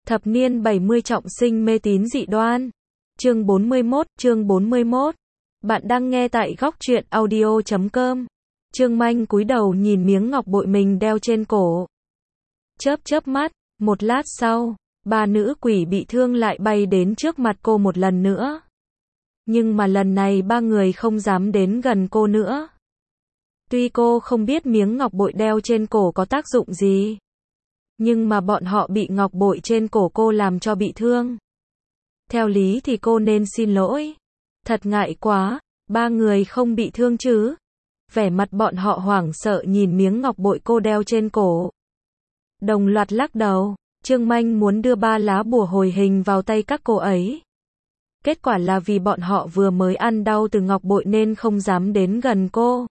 Thập niên 70 trọng sinh mê tín dị đoan. Chương 41. Bạn đang nghe tại góc truyện audio.com. Trương Manh cúi đầu nhìn miếng ngọc bội mình đeo trên cổ. Chớp mắt, một lát sau, ba nữ quỷ bị thương lại bay đến trước mặt cô một lần nữa. Nhưng mà lần này ba người không dám đến gần cô nữa. Tuy cô không biết miếng ngọc bội đeo trên cổ có tác dụng gì, nhưng mà bọn họ bị ngọc bội trên cổ cô làm cho bị thương. Theo lý thì cô nên xin lỗi. Thật ngại quá, ba người không bị thương chứ? Vẻ mặt bọn họ hoảng sợ nhìn miếng ngọc bội cô đeo trên cổ. Đồng loạt lắc đầu. Trương Manh muốn đưa ba lá bùa hồi hình vào tay các cô ấy. Kết quả là vì bọn họ vừa mới ăn đau từ ngọc bội nên không dám đến gần cô.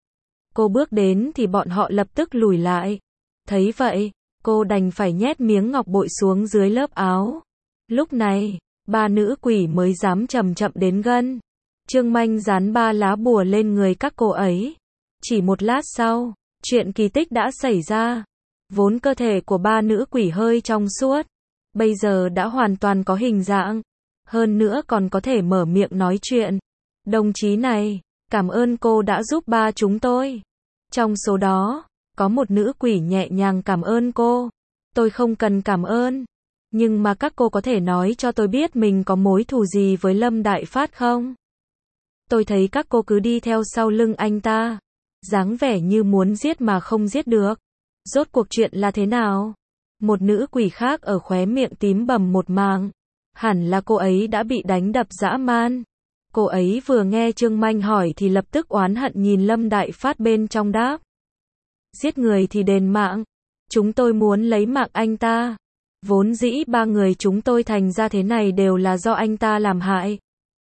Cô bước đến thì bọn họ lập tức lùi lại. Thấy vậy, cô đành phải nhét miếng ngọc bội xuống dưới lớp áo. Lúc này, ba nữ quỷ mới dám chậm chậm đến gần. Trương Manh dán ba lá bùa lên người các cô ấy. Chỉ một lát sau, chuyện kỳ tích đã xảy ra. Vốn cơ thể của ba nữ quỷ hơi trong suốt, bây giờ đã hoàn toàn có hình dạng. Hơn nữa còn có thể mở miệng nói chuyện. Đồng chí này, cảm ơn cô đã giúp ba chúng tôi. Trong số đó, có một nữ quỷ nhẹ nhàng cảm ơn cô. Tôi không cần cảm ơn. Nhưng mà các cô có thể nói cho tôi biết mình có mối thù gì với Lâm Đại Phát không? Tôi thấy các cô cứ đi theo sau lưng anh ta. Dáng vẻ như muốn giết mà không giết được. Rốt cuộc chuyện là thế nào? Một nữ quỷ khác ở khóe miệng tím bầm một mảng. Hẳn là cô ấy đã bị đánh đập dã man. Cô ấy vừa nghe Trương Manh hỏi thì lập tức oán hận nhìn Lâm Đại Phát bên trong đáp. Giết người thì đền mạng. Chúng tôi muốn lấy mạng anh ta. Vốn dĩ ba người chúng tôi thành ra thế này đều là do anh ta làm hại.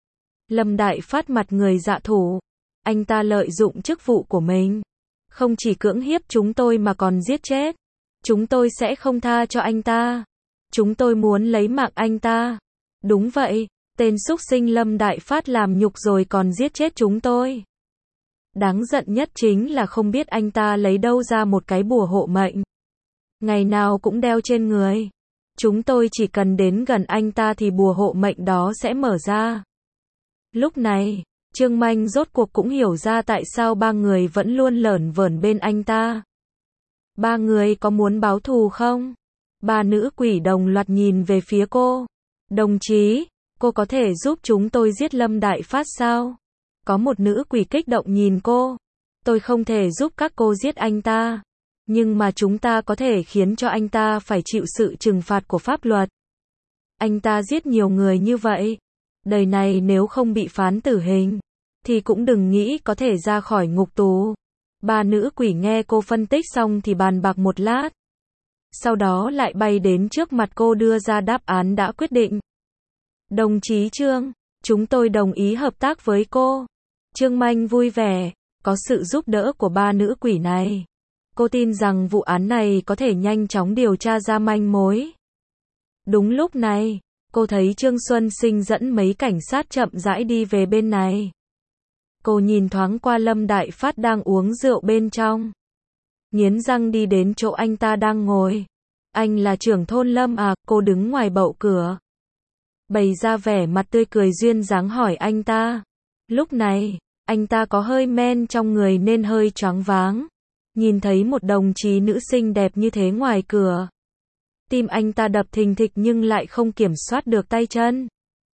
Lâm Đại Phát mặt người dạ thủ. Anh ta lợi dụng chức vụ của mình. Không chỉ cưỡng hiếp chúng tôi mà còn giết chết. Chúng tôi sẽ không tha cho anh ta. Chúng tôi muốn lấy mạng anh ta. Đúng vậy, tên súc sinh Lâm Đại Phát làm nhục rồi còn giết chết chúng tôi. Đáng giận nhất chính là không biết anh ta lấy đâu ra một cái bùa hộ mệnh. Ngày nào cũng đeo trên người. Chúng tôi chỉ cần đến gần anh ta thì bùa hộ mệnh đó sẽ mở ra. Lúc này, Trương Manh rốt cuộc cũng hiểu ra tại sao ba người vẫn luôn lởn vởn bên anh ta. Ba người có muốn báo thù không? Ba nữ quỷ đồng loạt nhìn về phía cô. Đồng chí, cô có thể giúp chúng tôi giết Lâm Đại Phát sao? Có một nữ quỷ kích động nhìn cô. Tôi không thể giúp các cô giết anh ta. Nhưng mà chúng ta có thể khiến cho anh ta phải chịu sự trừng phạt của pháp luật. Anh ta giết nhiều người như vậy. Đời này nếu không bị phán tử hình, thì cũng đừng nghĩ có thể ra khỏi ngục tù. Ba nữ quỷ nghe cô phân tích xong thì bàn bạc một lát. Sau đó lại bay đến trước mặt cô đưa ra đáp án đã quyết định. Đồng chí Trương, chúng tôi đồng ý hợp tác với cô. Trương Manh vui vẻ, có sự giúp đỡ của ba nữ quỷ này. Cô tin rằng vụ án này có thể nhanh chóng điều tra ra manh mối. Đúng lúc này, cô thấy Trương Xuân Sinh dẫn mấy cảnh sát chậm rãi đi về bên này. Cô nhìn thoáng qua Lâm Đại Phát đang uống rượu bên trong. Nghiến răng đi đến chỗ anh ta đang ngồi. Anh là trưởng thôn Lâm à? Cô đứng ngoài bậu cửa. Bày ra vẻ mặt tươi cười duyên dáng hỏi anh ta. Lúc này, anh ta có hơi men trong người nên hơi choáng váng. Nhìn thấy một đồng chí nữ xinh đẹp như thế ngoài cửa. Tim anh ta đập thình thịch nhưng lại không kiểm soát được tay chân.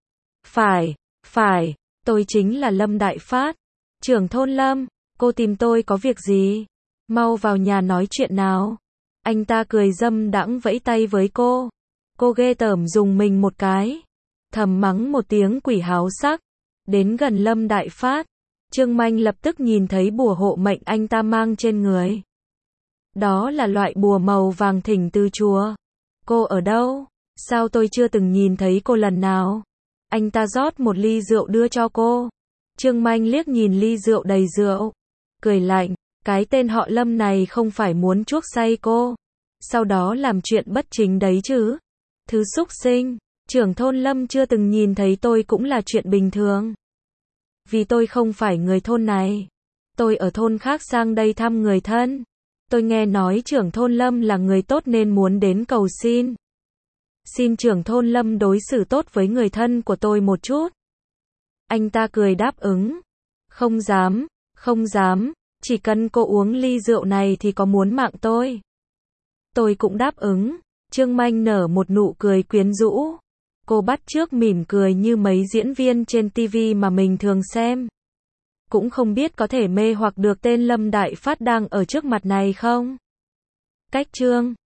Phải, tôi chính là Lâm Đại Phát. Trưởng thôn Lâm, cô tìm tôi có việc gì? Mau vào nhà nói chuyện nào. Anh ta cười dâm đãng vẫy tay với cô. Cô ghê tởm dùng mình một cái. Thầm mắng một tiếng quỷ háo sắc. Đến gần Lâm Đại Phát. Trương Manh lập tức nhìn thấy bùa hộ mệnh anh ta mang trên người. Đó là loại bùa màu vàng thỉnh từ chùa. Cô ở đâu? Sao tôi chưa từng nhìn thấy cô lần nào? Anh ta rót một ly rượu đưa cho cô. Trương Manh liếc nhìn ly rượu đầy rượu. Cười lạnh, cái tên họ Lâm này không phải muốn chuốc say cô. Sau đó làm chuyện bất chính đấy chứ. Thứ súc sinh, trưởng thôn Lâm chưa từng nhìn thấy tôi cũng là chuyện bình thường. Vì tôi không phải người thôn này. Tôi ở thôn khác sang đây thăm người thân. Tôi nghe nói trưởng thôn Lâm là người tốt nên muốn đến cầu xin. Xin trưởng thôn Lâm đối xử tốt với người thân của tôi một chút. Anh ta cười đáp ứng. Không dám, không dám, chỉ cần cô uống ly rượu này thì có muốn mạng tôi. Tôi cũng đáp ứng. Trương Manh nở một nụ cười quyến rũ. Cô bắt chước mỉm cười như mấy diễn viên trên TV mà mình thường xem. Cũng không biết có thể mê hoặc được tên Lâm Đại Phát đang ở trước mặt này không? Cách chương